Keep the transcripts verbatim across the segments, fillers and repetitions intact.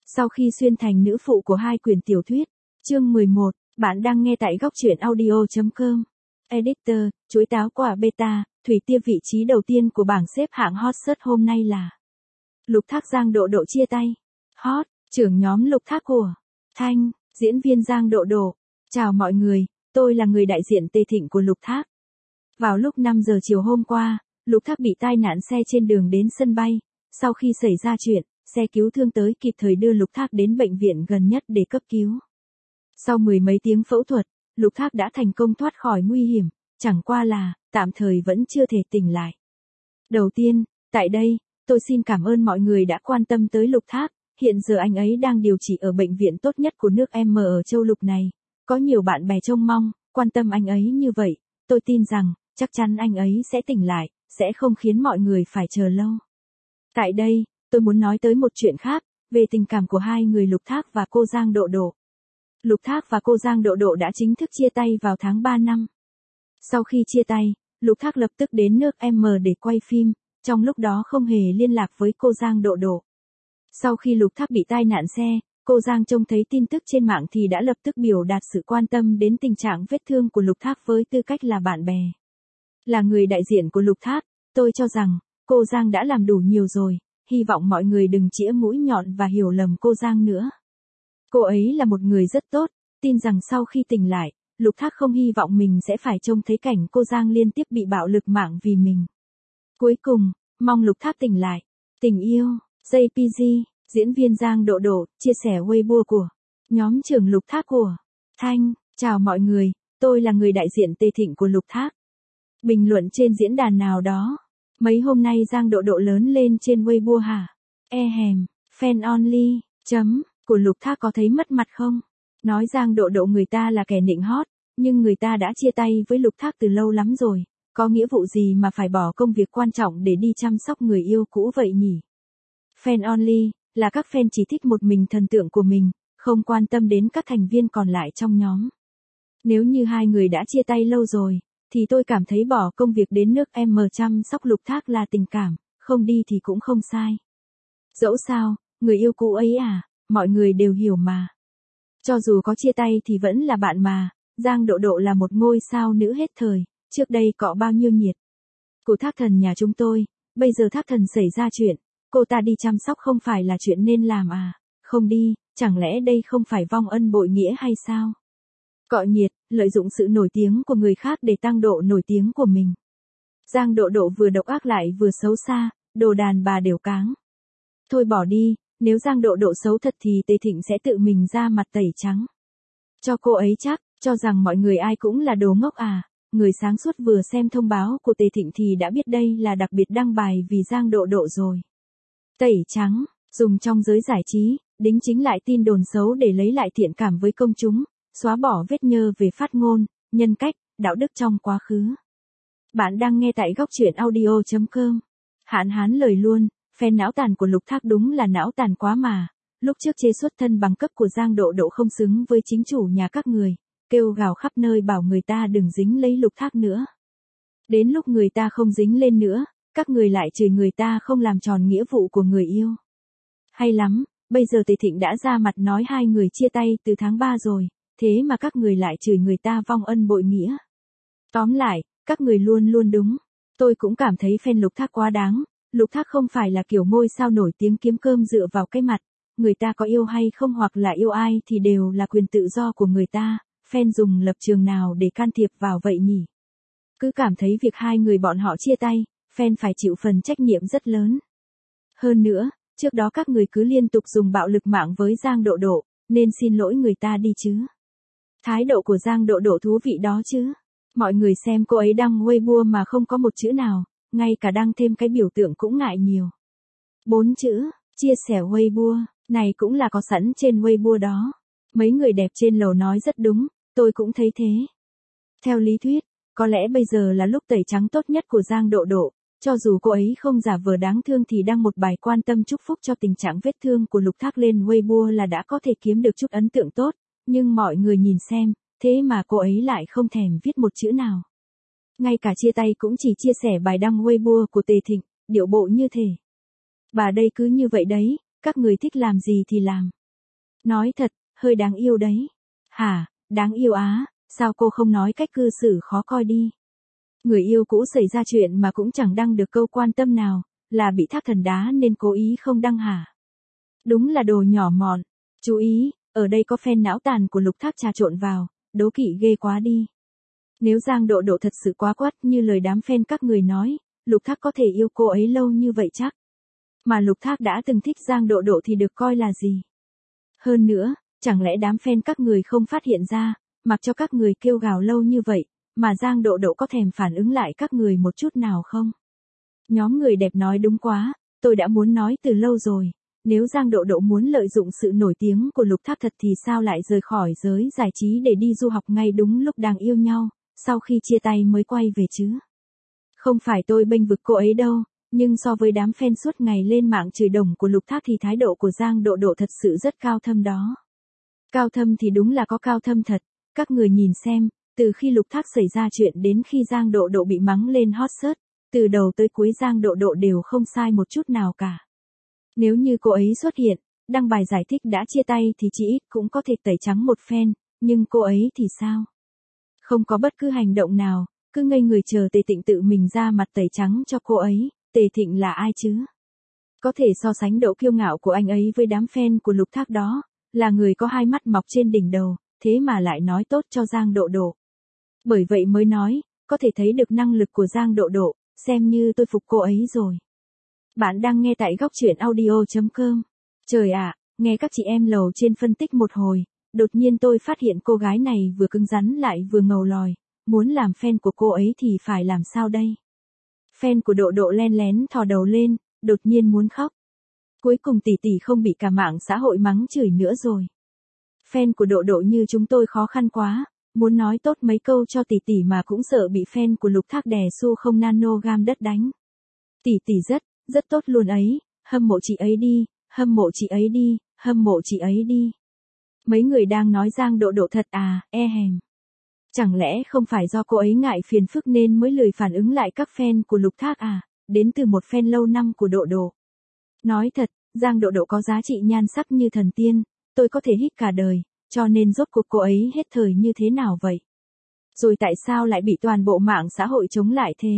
Sau khi xuyên thành nữ phụ của hai quyển tiểu thuyết. Chương mười một, bạn đang nghe tại góc truyện audio chấm com. Editor, chuối táo quả beta, Thủy Tiên vị trí đầu tiên của bảng xếp hạng hot search hôm nay là Lục Thác Giang Độ Độ chia tay. Hot, trưởng nhóm Lục Thác của Thanh, diễn viên Giang Độ Độ. Chào mọi người, tôi là người đại diện Tề Thịnh của Lục Thác. Vào lúc năm giờ chiều hôm qua, Lục Thác bị tai nạn xe trên đường đến sân bay. Sau khi xảy ra chuyện, xe cứu thương tới kịp thời đưa Lục Thác đến bệnh viện gần nhất để cấp cứu. Sau mười mấy tiếng phẫu thuật, Lục Thác đã thành công thoát khỏi nguy hiểm, chẳng qua là, tạm thời vẫn chưa thể tỉnh lại. Đầu tiên, tại đây, tôi xin cảm ơn mọi người đã quan tâm tới Lục Thác, hiện giờ anh ấy đang điều trị ở bệnh viện tốt nhất của nước em ở châu lục này. Có nhiều bạn bè trông mong, quan tâm anh ấy như vậy, tôi tin rằng, chắc chắn anh ấy sẽ tỉnh lại, sẽ không khiến mọi người phải chờ lâu. Tại đây, tôi muốn nói tới một chuyện khác, về tình cảm của hai người Lục Thác và cô Giang Độ Độ. Lục Thác và cô Giang Độ Độ đã chính thức chia tay vào tháng ba năm. Sau khi chia tay, Lục Thác lập tức đến nước em để quay phim, trong lúc đó không hề liên lạc với cô Giang Độ Độ. Sau khi Lục Thác bị tai nạn xe, cô Giang trông thấy tin tức trên mạng thì đã lập tức biểu đạt sự quan tâm đến tình trạng vết thương của Lục Thác với tư cách là bạn bè. Là người đại diện của Lục Thác, tôi cho rằng, cô Giang đã làm đủ nhiều rồi, hy vọng mọi người đừng chĩa mũi nhọn và hiểu lầm cô Giang nữa. Cô ấy là một người rất tốt, tin rằng sau khi tỉnh lại, Lục Thác không hy vọng mình sẽ phải trông thấy cảnh cô Giang liên tiếp bị bạo lực mạng vì mình. Cuối cùng, mong Lục Thác tỉnh lại. Tình yêu, gi pê giê, diễn viên Giang Độ Độ, chia sẻ Weibo của nhóm trưởng Lục Thác của Thanh. Chào mọi người, tôi là người đại diện Tề Thịnh của Lục Thác. Bình luận trên diễn đàn nào đó. Mấy hôm nay Giang Độ Độ lớn lên trên Weibo hả? E hèm, fan only, chấm, của Lục Thác có thấy mất mặt không? Nói Giang Độ Độ người ta là kẻ nịnh hót, nhưng người ta đã chia tay với Lục Thác từ lâu lắm rồi, có nghĩa vụ gì mà phải bỏ công việc quan trọng để đi chăm sóc người yêu cũ vậy nhỉ? Fan only, là các fan chỉ thích một mình thần tượng của mình, không quan tâm đến các thành viên còn lại trong nhóm. Nếu như hai người đã chia tay lâu rồi, thì tôi cảm thấy bỏ công việc đến nước em chăm sóc Lục Thác là tình cảm, không đi thì cũng không sai. Dẫu sao, người yêu cũ ấy à, mọi người đều hiểu mà. Cho dù có chia tay thì vẫn là bạn mà, Giang Độ Độ là một ngôi sao nữ hết thời, trước đây có bao nhiêu nhiệt. Của Thác Thần nhà chúng tôi, bây giờ Thác Thần xảy ra chuyện, cô ta đi chăm sóc không phải là chuyện nên làm à, không đi, chẳng lẽ đây không phải vong ân bội nghĩa hay sao? Cọ nhiệt, lợi dụng sự nổi tiếng của người khác để tăng độ nổi tiếng của mình. Giang Độ Độ vừa độc ác lại vừa xấu xa, đồ đàn bà đều cáng. Thôi bỏ đi, nếu Giang Độ Độ xấu thật thì Tề Thịnh sẽ tự mình ra mặt tẩy trắng. Cho cô ấy chắc, cho rằng mọi người ai cũng là đồ ngốc à, người sáng suốt vừa xem thông báo của Tề Thịnh thì đã biết đây là đặc biệt đăng bài vì Giang Độ Độ rồi. Tẩy trắng, dùng trong giới giải trí, đính chính lại tin đồn xấu để lấy lại thiện cảm với công chúng, xóa bỏ vết nhơ về phát ngôn, nhân cách, đạo đức trong quá khứ. Bạn đang nghe tại góc truyện audio chấm com. Hạn hán lời luôn, fan não tàn của Lục Thác đúng là não tàn quá mà. Lúc trước chê xuất thân bằng cấp của Giang Độ Độ không xứng với chính chủ nhà các người, kêu gào khắp nơi bảo người ta đừng dính lấy Lục Thác nữa. Đến lúc người ta không dính lên nữa, các người lại chửi người ta không làm tròn nghĩa vụ của người yêu. Hay lắm, bây giờ Tề Thịnh đã ra mặt nói hai người chia tay từ tháng ba rồi, thế mà các người lại chửi người ta vong ân bội nghĩa. Tóm lại, các người luôn luôn đúng. Tôi cũng cảm thấy fan Lục Thác quá đáng. Lục Thác không phải là kiểu ngôi sao nổi tiếng kiếm cơm dựa vào cái mặt. Người ta có yêu hay không hoặc là yêu ai thì đều là quyền tự do của người ta. Fan dùng lập trường nào để can thiệp vào vậy nhỉ? Cứ cảm thấy việc hai người bọn họ chia tay, fan phải chịu phần trách nhiệm rất lớn. Hơn nữa, trước đó các người cứ liên tục dùng bạo lực mạng với Giang Độ Độ, nên xin lỗi người ta đi chứ. Thái độ của Giang Độ Độ thú vị đó chứ. Mọi người xem cô ấy đăng Weibo mà không có một chữ nào, ngay cả đăng thêm cái biểu tượng cũng ngại nhiều. Bốn chữ, chia sẻ Weibo, này cũng là có sẵn trên Weibo đó. Mấy người đẹp trên lầu nói rất đúng, tôi cũng thấy thế. Theo lý thuyết, có lẽ bây giờ là lúc tẩy trắng tốt nhất của Giang Độ Độ, cho dù cô ấy không giả vờ đáng thương thì đăng một bài quan tâm chúc phúc cho tình trạng vết thương của Lục Thác lên Weibo là đã có thể kiếm được chút ấn tượng tốt, nhưng mọi người nhìn xem, thế mà cô ấy lại không thèm viết một chữ nào. Ngay cả chia tay cũng chỉ chia sẻ bài đăng Weibo của Tề Thịnh, điệu bộ như thể. Bà đây cứ như vậy đấy, các người thích làm gì thì làm. Nói thật, hơi đáng yêu đấy. Hả, đáng yêu á, sao cô không nói cách cư xử khó coi đi. Người yêu cũ xảy ra chuyện mà cũng chẳng đăng được câu quan tâm nào, là bị Thác Thần đá nên cố ý không đăng hả? Đúng là đồ nhỏ mọn. Chú ý, ở đây có fan não tàn của Lục Thác trà trộn vào, đố kỵ ghê quá đi. Nếu Giang Độ Độ thật sự quá quắt như lời đám fan các người nói, Lục Thác có thể yêu cô ấy lâu như vậy chắc. Mà Lục Thác đã từng thích Giang Độ Độ thì được coi là gì? Hơn nữa, chẳng lẽ đám fan các người không phát hiện ra, mặc cho các người kêu gào lâu như vậy, mà Giang Độ Độ có thèm phản ứng lại các người một chút nào không? Nhóm người đẹp nói đúng quá, tôi đã muốn nói từ lâu rồi. Nếu Giang Độ Độ muốn lợi dụng sự nổi tiếng của Lục Thác thật thì sao lại rời khỏi giới giải trí để đi du học ngay đúng lúc đang yêu nhau, sau khi chia tay mới quay về chứ? Không phải tôi bênh vực cô ấy đâu, nhưng so với đám fan suốt ngày lên mạng chửi đồng của Lục Thác thì thái độ của Giang Độ Độ thật sự rất cao thâm đó. Cao thâm thì đúng là có cao thâm thật, các người nhìn xem, từ khi Lục Thác xảy ra chuyện đến khi Giang Độ Độ bị mắng lên hot search, từ đầu tới cuối Giang Độ Độ đều không sai một chút nào cả. Nếu như cô ấy xuất hiện, đăng bài giải thích đã chia tay thì chỉ ít cũng có thể tẩy trắng một phen, nhưng cô ấy thì sao? Không có bất cứ hành động nào, cứ ngây người chờ Tề Thịnh tự mình ra mặt tẩy trắng cho cô ấy. Tề Thịnh là ai chứ? Có thể so sánh độ kiêu ngạo của anh ấy với đám fan của Lục Thác đó, là người có hai mắt mọc trên đỉnh đầu, thế mà lại nói tốt cho Giang Độ Độ. Bởi vậy mới nói, có thể thấy được năng lực của Giang Độ Độ, xem như tôi phục cô ấy rồi. Bạn đang nghe tại góc truyện audio chấm com. Trời ạ, nghe các chị em lầu trên phân tích một hồi, đột nhiên tôi phát hiện cô gái này vừa cứng rắn lại vừa ngầu lòi, muốn làm fan của cô ấy thì phải làm sao đây? Fan của Độ Độ len lén thò đầu lên, đột nhiên muốn khóc. Cuối cùng tỷ tỷ không bị cả mạng xã hội mắng chửi nữa rồi. Fan của Độ Độ như chúng tôi khó khăn quá, muốn nói tốt mấy câu cho tỷ tỷ mà cũng sợ bị fan của Lục Thác đè xu không nano gam đất đánh. Tỷ tỷ rất, rất tốt luôn ấy, hâm mộ chị ấy đi, hâm mộ chị ấy đi, hâm mộ chị ấy đi. Mấy người đang nói Giang Độ Độ thật à, e hèm. Chẳng lẽ không phải do cô ấy ngại phiền phức nên mới lười phản ứng lại các fan của Lục Thác à, đến từ một fan lâu năm của Độ Độ. Nói thật, Giang Độ Độ có giá trị nhan sắc như thần tiên, tôi có thể hít cả đời, cho nên rốt cuộc cô ấy hết thời như thế nào vậy? Rồi tại sao lại bị toàn bộ mạng xã hội chống lại thế?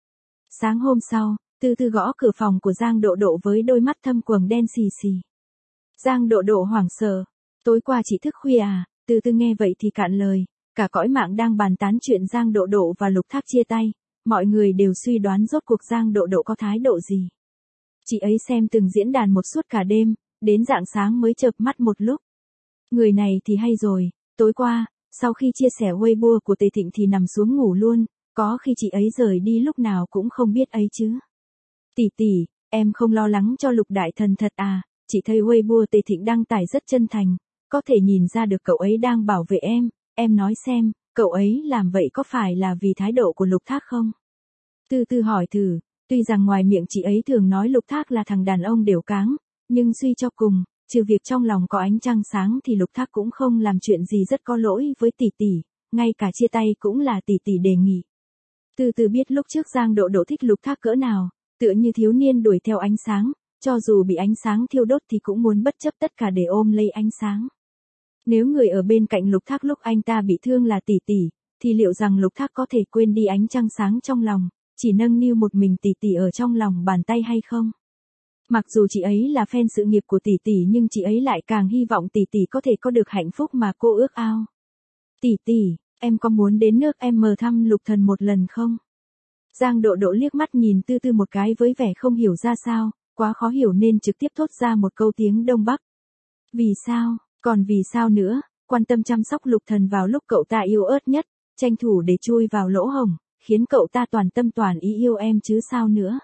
Sáng hôm sau, Từ Từ gõ cửa phòng của Giang Độ Độ với đôi mắt thâm quầng đen xì xì. Giang Độ Độ hoảng sợ. Tối qua chị thức khuya à? Từ Từ nghe vậy thì cạn lời. Cả cõi mạng đang bàn tán chuyện Giang Độ Độ và Lục Thác chia tay. Mọi người đều suy đoán rốt cuộc Giang Độ Độ có thái độ gì. Chị ấy xem từng diễn đàn một suốt cả đêm, đến rạng sáng mới chợp mắt một lúc. Người này thì hay rồi, tối qua, sau khi chia sẻ Weibo của Tề Thịnh thì nằm xuống ngủ luôn, có khi chị ấy rời đi lúc nào cũng không biết ấy chứ. Tỷ tỷ, em không lo lắng cho Lục Đại Thần thật à, chị thấy Weibo Tề Thịnh đăng tải rất chân thành, có thể nhìn ra được cậu ấy đang bảo vệ em, em nói xem, cậu ấy làm vậy có phải là vì thái độ của Lục Thác không? Từ Từ hỏi thử, tuy rằng ngoài miệng chị ấy thường nói Lục Thác là thằng đàn ông đều cáng, nhưng suy cho cùng, trừ việc trong lòng có ánh trăng sáng thì Lục Thác cũng không làm chuyện gì rất có lỗi với tỷ tỷ, ngay cả chia tay cũng là tỷ tỷ đề nghị. Từ Từ biết lúc trước Giang Độ Độ thích Lục Thác cỡ nào, tựa như thiếu niên đuổi theo ánh sáng, cho dù bị ánh sáng thiêu đốt thì cũng muốn bất chấp tất cả để ôm lấy ánh sáng. Nếu người ở bên cạnh Lục Thác lúc anh ta bị thương là tỷ tỷ, thì liệu rằng Lục Thác có thể quên đi ánh trăng sáng trong lòng, chỉ nâng niu một mình tỷ tỷ ở trong lòng bàn tay hay không? Mặc dù chị ấy là fan sự nghiệp của tỷ tỷ nhưng chị ấy lại càng hy vọng tỷ tỷ có thể có được hạnh phúc mà cô ước ao. Tỷ tỷ, em có muốn đến nước em mờ thăm Lục Thần một lần không? Giang Độ Độ liếc mắt nhìn Từ Từ một cái với vẻ không hiểu ra sao, quá khó hiểu nên trực tiếp thốt ra một câu tiếng Đông Bắc. Vì sao, còn vì sao nữa, quan tâm chăm sóc Lục Thần vào lúc cậu ta yêu ớt nhất, tranh thủ để chui vào lỗ hổng, khiến cậu ta toàn tâm toàn ý yêu em chứ sao nữa.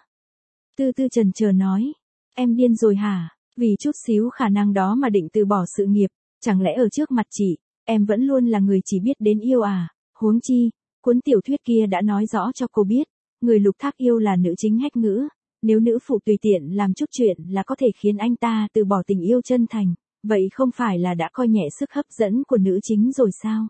Từ Từ chần chờ nói, em điên rồi hả, vì chút xíu khả năng đó mà định từ bỏ sự nghiệp, chẳng lẽ ở trước mặt chị, em vẫn luôn là người chỉ biết đến yêu à, huống chi, cuốn tiểu thuyết kia đã nói rõ cho cô biết, người Lục Thác yêu là nữ chính Hách Ngữ, nếu nữ phụ tùy tiện làm chút chuyện là có thể khiến anh ta từ bỏ tình yêu chân thành, vậy không phải là đã coi nhẹ sức hấp dẫn của nữ chính rồi sao?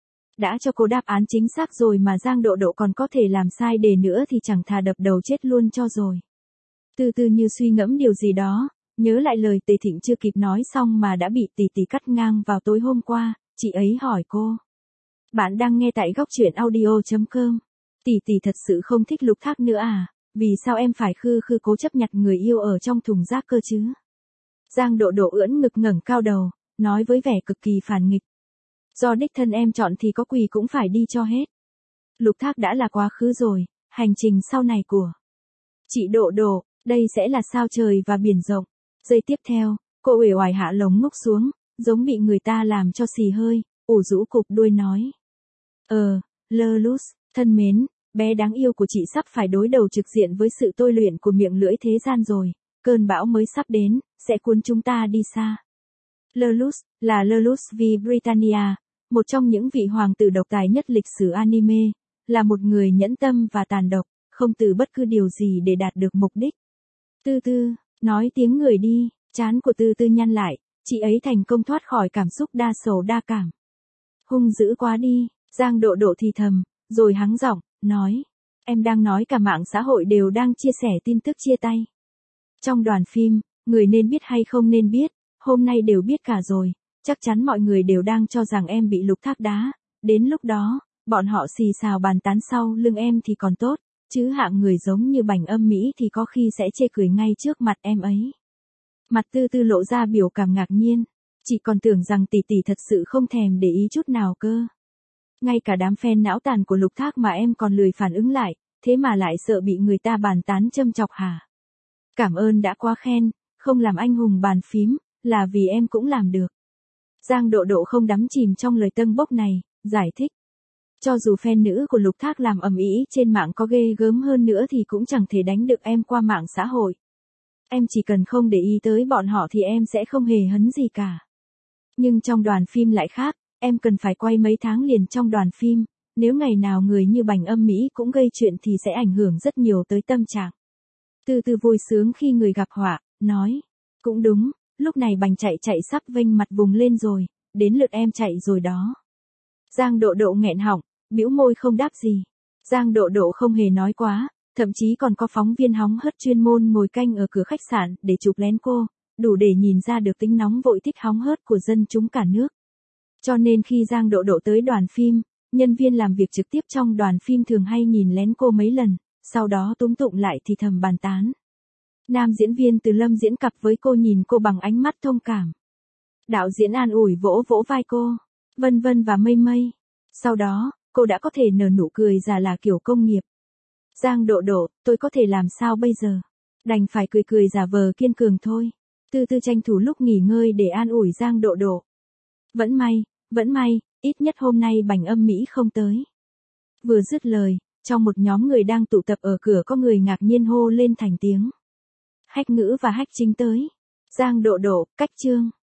Đã cho cô đáp án chính xác rồi mà Giang Độ Độ còn có thể làm sai đề nữa thì chẳng thà đập đầu chết luôn cho rồi. Từ Từ như suy ngẫm điều gì đó, Nhớ lại lời Tề Thịnh chưa kịp nói xong mà đã bị tỷ tỷ cắt ngang vào tối hôm qua, chị ấy hỏi cô. Bạn đang nghe tại góc truyện audio.com. Tỷ tỷ thật sự không thích Lục Thác nữa à? Vì sao em phải khư khư cố chấp nhặt người yêu ở trong thùng rác cơ chứ? Giang Độ Độ ưỡn ngực ngẩng cao đầu, nói với vẻ cực kỳ phản nghịch. Do đích thân em chọn thì có quỳ cũng phải đi cho hết. Lục Thác đã là quá khứ rồi, hành trình sau này của chị Độ Độ, đây sẽ là sao trời và biển rộng. Giây tiếp theo, cô uể oải hạ lồng ngốc xuống, giống bị người ta làm cho xì hơi, ủ rũ cục đuôi nói. Ờ, Lelus, thân mến, bé đáng yêu của chị sắp phải đối đầu trực diện với sự tôi luyện của miệng lưỡi thế gian rồi, cơn bão mới sắp đến, sẽ cuốn chúng ta đi xa. Lelus, là Lelus V. Britannia, một trong những vị hoàng tử độc tài nhất lịch sử anime, là một người nhẫn tâm và tàn độc, không từ bất cứ điều gì để đạt được mục đích. Tư Tư, nói tiếng người đi, trán của Tư Tư nhăn lại, chị ấy thành công thoát khỏi cảm xúc đa sầu đa cảm. Hung dữ quá đi, Giang Độ Độ thì thầm, rồi hắng giọng, nói, em đang nói cả mạng xã hội đều đang chia sẻ tin tức chia tay. Trong đoàn phim, người nên biết hay không nên biết, hôm nay đều biết cả rồi, chắc chắn mọi người đều đang cho rằng em bị Lục Thác đá, đến lúc đó, bọn họ xì xào bàn tán sau lưng em thì còn tốt, chứ hạng người giống như Bành Âm Mỹ thì có khi sẽ chê cười ngay trước mặt em ấy. Mặt Tư Tư lộ ra biểu cảm ngạc nhiên, chị còn tưởng rằng tỷ tỷ thật sự không thèm để ý chút nào cơ. Ngay cả đám fan não tàn của Lục Thác mà em còn lười phản ứng lại, thế mà lại sợ bị người ta bàn tán châm chọc hả? Cảm ơn đã quá khen, không làm anh hùng bàn phím, là vì em cũng làm được. Giang Độ Độ không đắm chìm trong lời tâng bốc này, giải thích. Cho dù fan nữ của Lục Thác làm ầm ĩ trên mạng có ghê gớm hơn nữa thì cũng chẳng thể đánh được em qua mạng xã hội. Em chỉ cần không để ý tới bọn họ thì em sẽ không hề hấn gì cả. Nhưng trong đoàn phim lại khác, em cần phải quay mấy tháng liền trong đoàn phim, nếu ngày nào người như Bành Âm Mỹ cũng gây chuyện thì sẽ ảnh hưởng rất nhiều tới tâm trạng. Từ từ vui sướng khi người gặp họa, nói, cũng đúng, lúc này Bành chạy chạy sắp vênh mặt vùng lên rồi, đến lượt em chạy rồi đó. Giang Độ Độ nghẹn họng, bĩu môi không đáp gì. Giang Độ Độ không hề nói quá, thậm chí còn có phóng viên hóng hớt chuyên môn ngồi canh ở cửa khách sạn để chụp lén cô, đủ để nhìn ra được tính nóng vội thích hóng hớt của dân chúng cả nước. Cho nên khi Giang Độ Độ tới đoàn phim, nhân viên làm việc trực tiếp trong đoàn phim thường hay nhìn lén cô mấy lần, sau đó túm tụng lại thì thầm bàn tán. Nam diễn viên Từ Lâm diễn cặp với cô nhìn cô bằng ánh mắt thông cảm. Đạo diễn an ủi vỗ vỗ vai cô, vân vân và mây mây. Sau đó, cô đã có thể nở nụ cười già là kiểu công nghiệp. Giang Độ Độ, tôi có thể làm sao bây giờ? Đành phải cười cười giả vờ kiên cường thôi. Tư Tư tranh thủ lúc nghỉ ngơi để an ủi Giang Độ Độ. Vẫn may, vẫn may, ít nhất hôm nay Bành Âm Mỹ không tới. Vừa dứt lời, trong một nhóm người đang tụ tập ở cửa có người ngạc nhiên hô lên thành tiếng. Hách Ngữ và Hách Chính tới. Giang Độ Độ, cách chương.